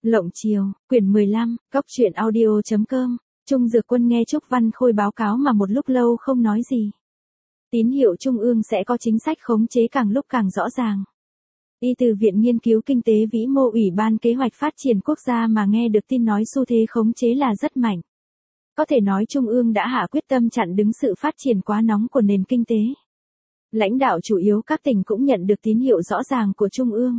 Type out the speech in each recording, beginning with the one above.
Lộng Chiều, quyển 15, Cóc truyện audio.com, Trung Dược Quân nghe Trúc Văn Khôi báo cáo mà một lúc lâu không nói gì. Tín hiệu Trung ương sẽ có chính sách khống chế càng lúc càng rõ ràng. Y từ Viện Nghiên cứu Kinh tế Vĩ mô Ủy ban Kế hoạch Phát triển Quốc gia mà nghe được tin nói xu thế khống chế là rất mạnh. Có thể nói Trung ương đã hạ quyết tâm chặn đứng sự phát triển quá nóng của nền kinh tế. Lãnh đạo chủ yếu các tỉnh cũng nhận được tín hiệu rõ ràng của Trung ương.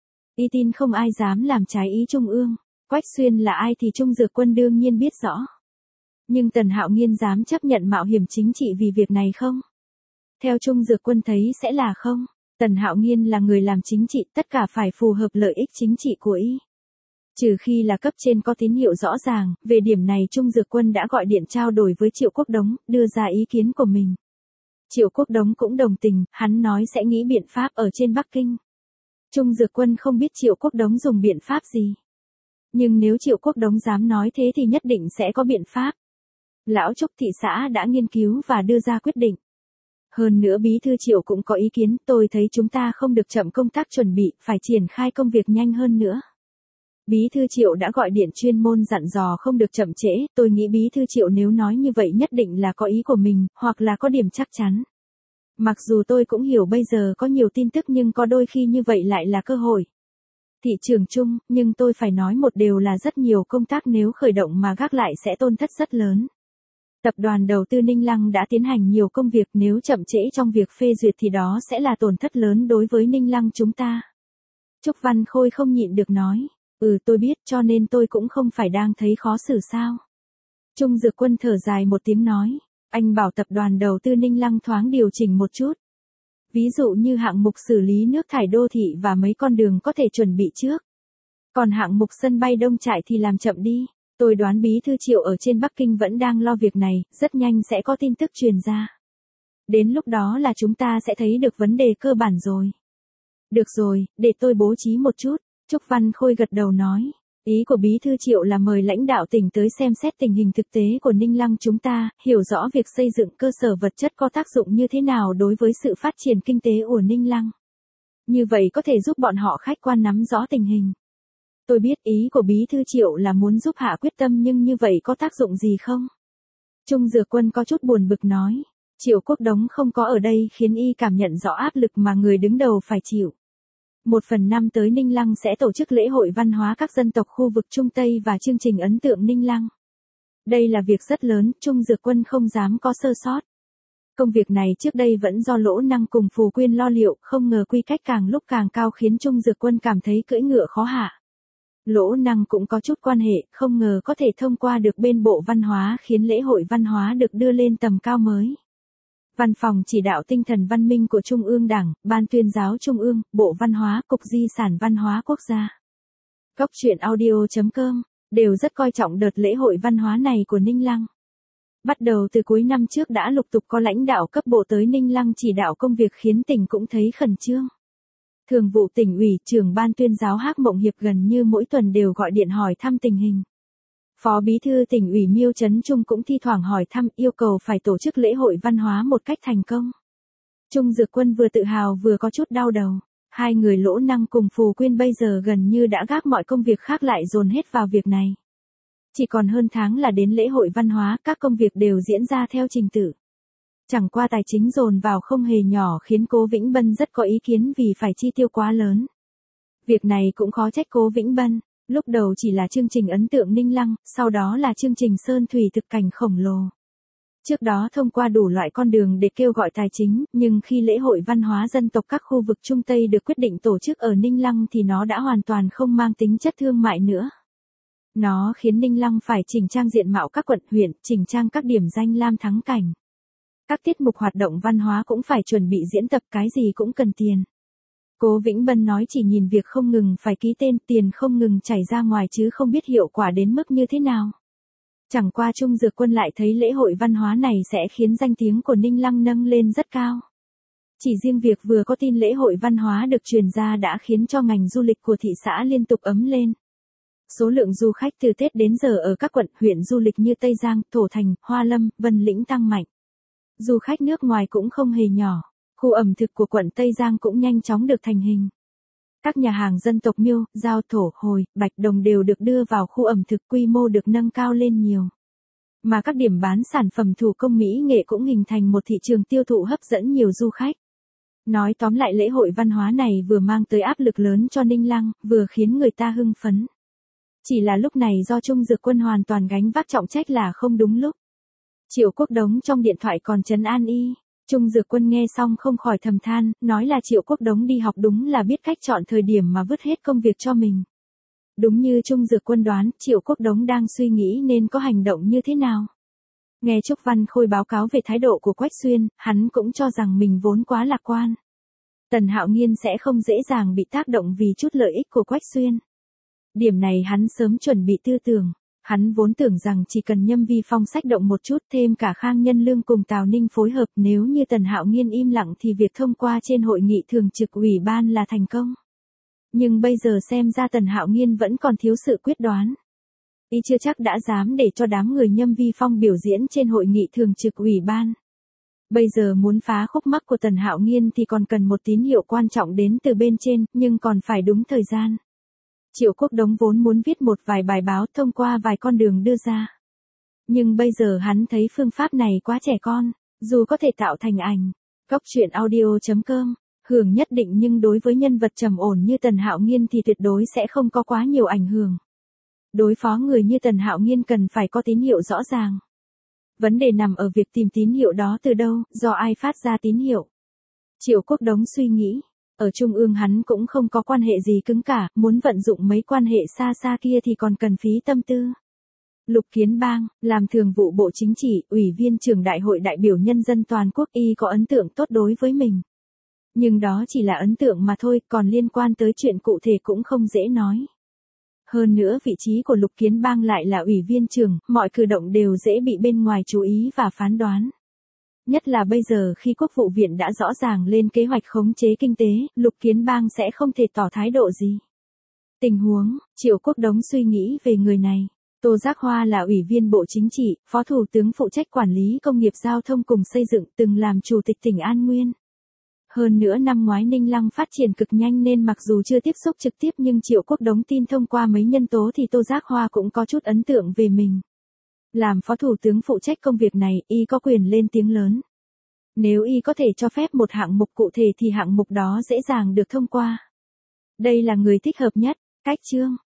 Y tin không ai dám làm trái ý Trung ương. Quách Xuyên là ai thì Trung Dược Quân đương nhiên biết rõ. Nhưng Tần Hạo Nghiên dám chấp nhận mạo hiểm chính trị vì việc này không? Theo Trung Dược Quân thấy sẽ là không. Tần Hạo Nghiên là người làm chính trị, tất cả phải phù hợp lợi ích chính trị của y. Trừ khi là cấp trên có tín hiệu rõ ràng, về điểm này Trung Dược Quân đã gọi điện trao đổi với Triệu Quốc Đống, đưa ra ý kiến của mình. Triệu Quốc Đống cũng đồng tình, hắn nói sẽ nghĩ biện pháp ở trên Bắc Kinh. Trung Dược Quân không biết Triệu Quốc Đống dùng biện pháp gì. Nhưng nếu Triệu Quốc Đống dám nói thế thì nhất định sẽ có biện pháp. Lão Trúc thị xã đã nghiên cứu và đưa ra quyết định. Hơn nữa Bí thư Triệu cũng có ý kiến, tôi thấy chúng ta không được chậm công tác chuẩn bị, phải triển khai công việc nhanh hơn nữa. Bí thư Triệu đã gọi điện chuyên môn dặn dò không được chậm trễ, tôi nghĩ Bí thư Triệu nếu nói như vậy nhất định là có ý của mình, hoặc là có điểm chắc chắn. Mặc dù tôi cũng hiểu bây giờ có nhiều tin tức nhưng có đôi khi như vậy lại là cơ hội. Thị trường chung, nhưng tôi phải nói một điều là rất nhiều công tác nếu khởi động mà gác lại sẽ tổn thất rất lớn. Tập đoàn đầu tư Ninh Lăng đã tiến hành nhiều công việc, nếu chậm trễ trong việc phê duyệt thì đó sẽ là tổn thất lớn đối với Ninh Lăng chúng ta. Trúc Văn Khôi không nhịn được nói, tôi biết cho nên tôi cũng không phải đang thấy khó xử sao. Trung Dược Quân thở dài một tiếng nói, anh bảo tập đoàn đầu tư Ninh Lăng thoáng điều chỉnh một chút. Ví dụ như hạng mục xử lý nước thải đô thị và mấy con đường có thể chuẩn bị trước. Còn hạng mục sân bay Đông Trại thì làm chậm đi. Tôi đoán Bí thư Triệu ở trên Bắc Kinh vẫn đang lo việc này, rất nhanh sẽ có tin tức truyền ra. Đến lúc đó là chúng ta sẽ thấy được vấn đề cơ bản rồi. Được rồi, để tôi bố trí một chút. Trúc Văn Khôi gật đầu nói. Ý của Bí thư Triệu là mời lãnh đạo tỉnh tới xem xét tình hình thực tế của Ninh Lăng chúng ta, hiểu rõ việc xây dựng cơ sở vật chất có tác dụng như thế nào đối với sự phát triển kinh tế của Ninh Lăng. Như vậy có thể giúp bọn họ khách quan nắm rõ tình hình. Tôi biết ý của Bí thư Triệu là muốn giúp hạ quyết tâm nhưng như vậy có tác dụng gì không? Trung Dược Quân có chút buồn bực nói. Triệu Quốc Đống không có ở đây khiến y cảm nhận rõ áp lực mà người đứng đầu phải chịu. 1/5 tới Ninh Lăng sẽ tổ chức lễ hội văn hóa các dân tộc khu vực Trung Tây và chương trình ấn tượng Ninh Lăng. Đây là việc rất lớn, Trung Dược Quân không dám có sơ sót. Công việc này trước đây vẫn do Lỗ Năng cùng Phù Quyên lo liệu, không ngờ quy cách càng lúc càng cao khiến Trung Dược Quân cảm thấy cưỡi ngựa khó hạ. Lỗ Năng cũng có chút quan hệ, không ngờ có thể thông qua được bên Bộ Văn hóa khiến lễ hội văn hóa được đưa lên tầm cao mới. Văn phòng chỉ đạo tinh thần văn minh của Trung ương Đảng, Ban Tuyên giáo Trung ương, Bộ Văn hóa, Cục Di sản Văn hóa Quốc gia. Cóc truyện audio.com, đều rất coi trọng đợt lễ hội văn hóa này của Ninh Lăng. Bắt đầu từ cuối năm trước đã lục tục có lãnh đạo cấp bộ tới Ninh Lăng chỉ đạo công việc khiến tỉnh cũng thấy khẩn trương. Thường vụ tỉnh ủy, trưởng Ban Tuyên giáo Hác Mộng Hiệp gần như mỗi tuần đều gọi điện hỏi thăm tình hình. Phó Bí thư tỉnh ủy Miêu Trấn Trung cũng thi thoảng hỏi thăm, yêu cầu phải tổ chức lễ hội văn hóa một cách thành công. Trung Dược Quân vừa tự hào vừa có chút đau đầu. Hai người Lỗ Năng cùng Phù Quyên bây giờ gần như đã gác mọi công việc khác lại dồn hết vào việc này. Chỉ còn hơn tháng là đến lễ hội văn hóa, các công việc đều diễn ra theo trình tự. Chẳng qua tài chính dồn vào không hề nhỏ khiến Cố Vĩnh Bân rất có ý kiến vì phải chi tiêu quá lớn. Việc này cũng khó trách Cố Vĩnh Bân. Lúc đầu chỉ là chương trình ấn tượng Ninh Lăng, sau đó là chương trình Sơn Thủy thực cảnh khổng lồ. Trước đó thông qua đủ loại con đường để kêu gọi tài chính, nhưng khi lễ hội văn hóa dân tộc các khu vực Trung Tây được quyết định tổ chức ở Ninh Lăng thì nó đã hoàn toàn không mang tính chất thương mại nữa. Nó khiến Ninh Lăng phải chỉnh trang diện mạo các quận huyện, chỉnh trang các điểm danh lam thắng cảnh. Các tiết mục hoạt động văn hóa cũng phải chuẩn bị diễn tập, cái gì cũng cần tiền. Cố Vĩnh Bân nói chỉ nhìn việc không ngừng phải ký tên, tiền không ngừng chảy ra ngoài chứ không biết hiệu quả đến mức như thế nào. Chẳng qua Trung Dược Quân lại thấy lễ hội văn hóa này sẽ khiến danh tiếng của Ninh Lăng nâng lên rất cao. Chỉ riêng việc vừa có tin lễ hội văn hóa được truyền ra đã khiến cho ngành du lịch của thị xã liên tục ấm lên. Số lượng du khách từ Tết đến giờ ở các quận huyện du lịch như Tây Giang, Thổ Thành, Hoa Lâm, Vân Lĩnh tăng mạnh. Du khách nước ngoài cũng không hề nhỏ. Khu ẩm thực của quận Tây Giang cũng nhanh chóng được thành hình. Các nhà hàng dân tộc Miêu, Dao, Thổ, Hồi, Bạch Đồng đều được đưa vào khu ẩm thực, quy mô được nâng cao lên nhiều. Mà các điểm bán sản phẩm thủ công mỹ nghệ cũng hình thành một thị trường tiêu thụ hấp dẫn nhiều du khách. Nói tóm lại, lễ hội văn hóa này vừa mang tới áp lực lớn cho Ninh Lăng, vừa khiến người ta hưng phấn. Chỉ là lúc này do Trung Dược Quân hoàn toàn gánh vác trọng trách là không đúng lúc. Triệu Quốc Đống trong điện thoại còn trấn an y. Trung Dược Quân nghe xong không khỏi thầm than, nói là Triệu Quốc Đống đi học đúng là biết cách chọn thời điểm mà vứt hết công việc cho mình. Đúng như Trung Dược Quân đoán, Triệu Quốc Đống đang suy nghĩ nên có hành động như thế nào. Nghe Trúc Văn Khôi báo cáo về thái độ của Quách Xuyên, hắn cũng cho rằng mình vốn quá lạc quan. Tần Hạo Nghiên sẽ không dễ dàng bị tác động vì chút lợi ích của Quách Xuyên. Điểm này hắn sớm chuẩn bị tư tưởng. Hắn vốn tưởng rằng chỉ cần Nhâm Vi Phong xách động một chút, thêm cả Khang Nhân Lương cùng Tào Ninh phối hợp, nếu như Tần Hạo Nghiên im lặng thì việc thông qua trên hội nghị thường trực ủy ban là thành công. Nhưng bây giờ xem ra Tần Hạo Nghiên vẫn còn thiếu sự quyết đoán. Y chưa chắc đã dám để cho đám người Nhâm Vi Phong biểu diễn trên hội nghị thường trực ủy ban. Bây giờ muốn phá khúc mắc của Tần Hạo Nghiên thì còn cần một tín hiệu quan trọng đến từ bên trên, nhưng còn phải đúng thời gian. Triệu Quốc Đống vốn muốn viết một vài bài báo thông qua vài con đường đưa ra. Nhưng bây giờ hắn thấy phương pháp này quá trẻ con, dù có thể tạo thành ảnh. Góc truyện audio.com, hưởng nhất định nhưng đối với nhân vật trầm ổn như Tần Hạo Nghiên thì tuyệt đối sẽ không có quá nhiều ảnh hưởng. Đối phó người như Tần Hạo Nghiên cần phải có tín hiệu rõ ràng. Vấn đề nằm ở việc tìm tín hiệu đó từ đâu, do ai phát ra tín hiệu. Triệu Quốc Đống suy nghĩ. Ở Trung ương hắn cũng không có quan hệ gì cứng cả, muốn vận dụng mấy quan hệ xa xa kia thì còn cần phí tâm tư. Lục Kiến Bang, làm thường vụ Bộ Chính trị, Ủy viên trưởng Đại hội đại biểu nhân dân toàn quốc, y có ấn tượng tốt đối với mình. Nhưng đó chỉ là ấn tượng mà thôi, còn liên quan tới chuyện cụ thể cũng không dễ nói. Hơn nữa vị trí của Lục Kiến Bang lại là ủy viên trưởng, mọi cử động đều dễ bị bên ngoài chú ý và phán đoán. Nhất là bây giờ khi Quốc vụ viện đã rõ ràng lên kế hoạch khống chế kinh tế, Lục Kiến Bang sẽ không thể tỏ thái độ gì. Tình huống, Triệu Quốc Đống suy nghĩ về người này. Tô Giác Hoa là ủy viên Bộ Chính trị, Phó Thủ tướng phụ trách quản lý công nghiệp giao thông cùng xây dựng, từng làm Chủ tịch tỉnh An Nguyên. Hơn nữa năm ngoái Ninh Lăng phát triển cực nhanh nên mặc dù chưa tiếp xúc trực tiếp nhưng Triệu Quốc Đống tin thông qua mấy nhân tố thì Tô Giác Hoa cũng có chút ấn tượng về mình. Làm Phó Thủ tướng phụ trách công việc này, y có quyền lên tiếng lớn. Nếu y có thể cho phép một hạng mục cụ thể thì hạng mục đó dễ dàng được thông qua. Đây là người thích hợp nhất. Cách chương